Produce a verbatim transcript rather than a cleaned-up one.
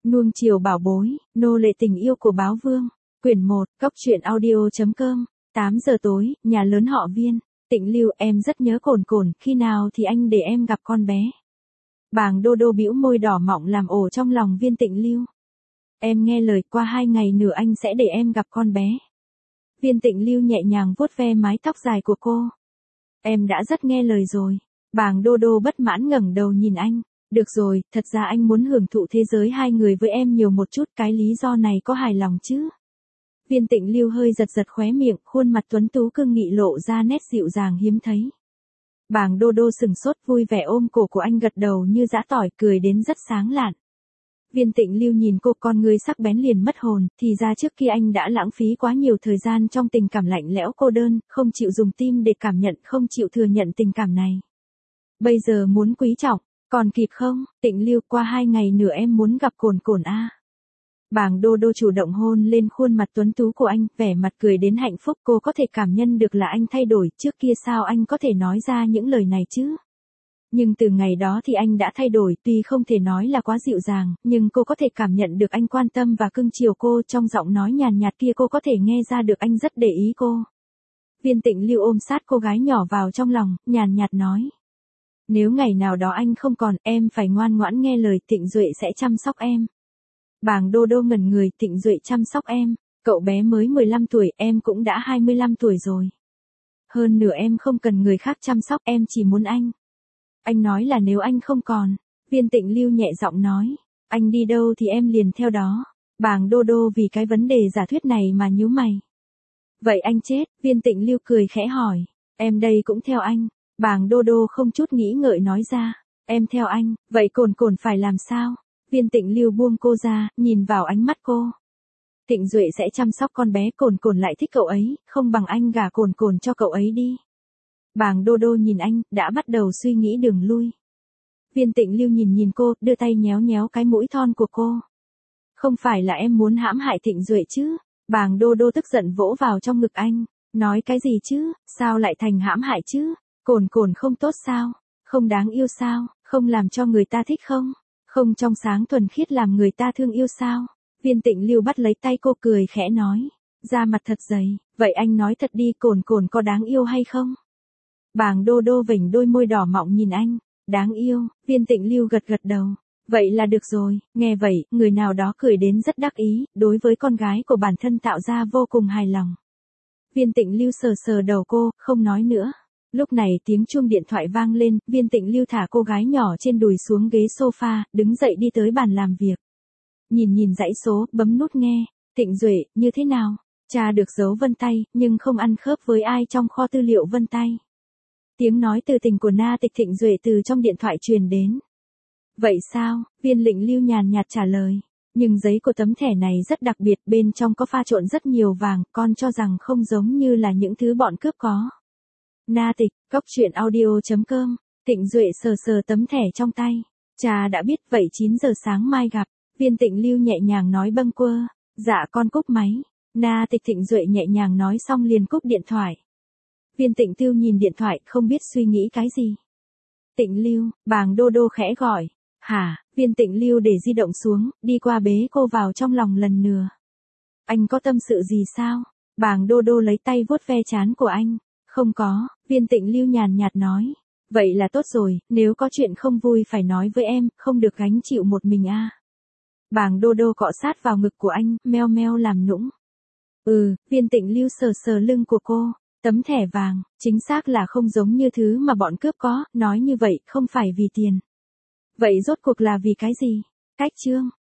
Nuông chiều bảo bối, nô lệ tình yêu của báo vương. Quyển một, cốc truyện audio.com. tám giờ tối, nhà lớn họ Viên. Tịnh Lưu, em rất nhớ Cồn Cồn, khi nào thì anh để em gặp con bé. Bàng Đô Đô bĩu môi đỏ mọng làm ổ trong lòng Viên Tịnh Lưu. Em nghe lời, qua hai ngày nữa anh sẽ để em gặp con bé. Viên Tịnh Lưu nhẹ nhàng vuốt ve mái tóc dài của cô. Em đã rất nghe lời rồi. Bàng Đô Đô bất mãn ngẩng đầu nhìn anh. Được rồi, thật ra anh muốn hưởng thụ thế giới hai người với em nhiều một chút, cái lý do này có hài lòng chứ? Viên Tịnh Lưu hơi giật giật khóe miệng, khuôn mặt tuấn tú cương nghị lộ ra nét dịu dàng hiếm thấy. Bàng Đô Đô sừng sốt vui vẻ ôm cổ của anh gật đầu như giã tỏi, cười đến rất sáng lạn. Viên Tịnh Lưu nhìn cô, con người sắc bén liền mất hồn, thì ra trước kia anh đã lãng phí quá nhiều thời gian trong tình cảm lạnh lẽo cô đơn, không chịu dùng tim để cảm nhận, không chịu thừa nhận tình cảm này. Bây giờ muốn quý trọng, còn kịp không? Tịnh Lưu, qua hai ngày nữa em muốn gặp Cồn Cồn a. Bàng Đô Đô chủ động hôn lên khuôn mặt tuấn tú của anh, vẻ mặt cười đến hạnh phúc, cô có thể cảm nhận được là anh thay đổi, trước kia sao anh có thể nói ra những lời này chứ? Nhưng từ ngày đó thì anh đã thay đổi, tuy không thể nói là quá dịu dàng, nhưng cô có thể cảm nhận được anh quan tâm và cưng chiều cô, trong giọng nói nhàn nhạt kia cô có thể nghe ra được anh rất để ý cô. Viên Tịnh Lưu ôm sát cô gái nhỏ vào trong lòng, nhàn nhạt nói. Nếu ngày nào đó anh không còn, em phải ngoan ngoãn nghe lời, Tịnh Duệ sẽ chăm sóc em. Bàng Đô Đô ngẩn người, Tịnh Duệ chăm sóc em, cậu bé mới mười lăm tuổi, em cũng đã hai mươi lăm tuổi rồi. Hơn nữa em không cần người khác chăm sóc, em chỉ muốn anh. Anh nói là nếu anh không còn. Viên Tịnh Lưu nhẹ giọng nói. Anh đi đâu thì em liền theo đó. Bàng Đô Đô vì cái vấn đề giả thuyết này mà nhíu mày. Vậy anh chết? Viên Tịnh Lưu cười khẽ hỏi. Em đây cũng theo anh. Bàng Đô Đô không chút nghĩ ngợi nói ra. Em theo anh, vậy Cồn Cồn phải làm sao? Viên Tịnh Lưu buông cô ra, nhìn vào ánh mắt cô. Tịnh Duệ sẽ chăm sóc con bé, Cồn Cồn lại thích cậu ấy, không bằng anh gả Cồn Cồn cho cậu ấy đi. Bàng Đô Đô nhìn anh, đã bắt đầu suy nghĩ đường lui. Viên Tịnh Lưu nhìn nhìn cô, đưa tay nhéo nhéo cái mũi thon của cô. Không phải là em muốn hãm hại Tịnh Duệ chứ? Bàng Đô Đô tức giận vỗ vào trong ngực anh. Nói cái gì chứ? Sao lại thành hãm hại chứ? Cồn Cồn không tốt sao? Không đáng yêu sao? Không làm cho người ta thích không? Không trong sáng thuần khiết làm người ta thương yêu sao? Viên Tịnh Lưu bắt lấy tay cô cười khẽ nói. Da mặt thật dày, vậy anh nói thật đi, Cồn Cồn có đáng yêu hay không? Bàng Đô Đô vểnh đôi môi đỏ mọng nhìn anh. Đáng yêu. Viên Tịnh Lưu gật gật đầu. Vậy là được rồi. Nghe vậy, người nào đó cười đến rất đắc ý, đối với con gái của bản thân tạo ra vô cùng hài lòng. Viên Tịnh Lưu sờ sờ đầu cô, không nói nữa. Lúc này tiếng chuông điện thoại vang lên, Viên Tịnh Lưu thả cô gái nhỏ trên đùi xuống ghế sofa, đứng dậy đi tới bàn làm việc. Nhìn nhìn dãy số, bấm nút nghe. Tịnh Duệ, như thế nào? Tra được dấu vân tay, nhưng không ăn khớp với ai trong kho tư liệu vân tay. Tiếng nói từ tình của Na Tịch Thịnh Duệ từ trong điện thoại truyền đến. Vậy sao? Viên Lĩnh Lưu nhàn nhạt trả lời. Nhưng giấy của tấm thẻ này rất đặc biệt, bên trong có pha trộn rất nhiều vàng, con cho rằng không giống như là những thứ bọn cướp có. Na Tịch, cốc truyện audio.com. Tịnh Duệ sờ sờ tấm thẻ trong tay. Cha đã biết, vậy chín giờ sáng mai gặp. Viên Tịnh Lưu nhẹ nhàng nói bâng quơ. Dạ con cúp máy. Na Tịch Thịnh Duệ nhẹ nhàng nói xong liền cúp điện thoại. Viên Tịnh Tiêu nhìn điện thoại, không biết suy nghĩ cái gì. Tịnh Lưu, Bàng Đô Đô khẽ gọi. Hả? Viên Tịnh Lưu để di động xuống, đi qua bế cô vào trong lòng lần nữa. Anh có tâm sự gì sao? Bàng Đô Đô lấy tay vuốt ve trán của anh. Không có, Viên Tịnh Lưu nhàn nhạt nói. Vậy là tốt rồi, nếu có chuyện không vui phải nói với em, không được gánh chịu một mình a. À. Bàng Đô Đô cọ sát vào ngực của anh, meo meo làm nũng. Ừ, Viên Tịnh Lưu sờ sờ lưng của cô. Tấm thẻ vàng, chính xác là không giống như thứ mà bọn cướp có, nói như vậy không phải vì tiền. Vậy rốt cuộc là vì cái gì? Cách chương.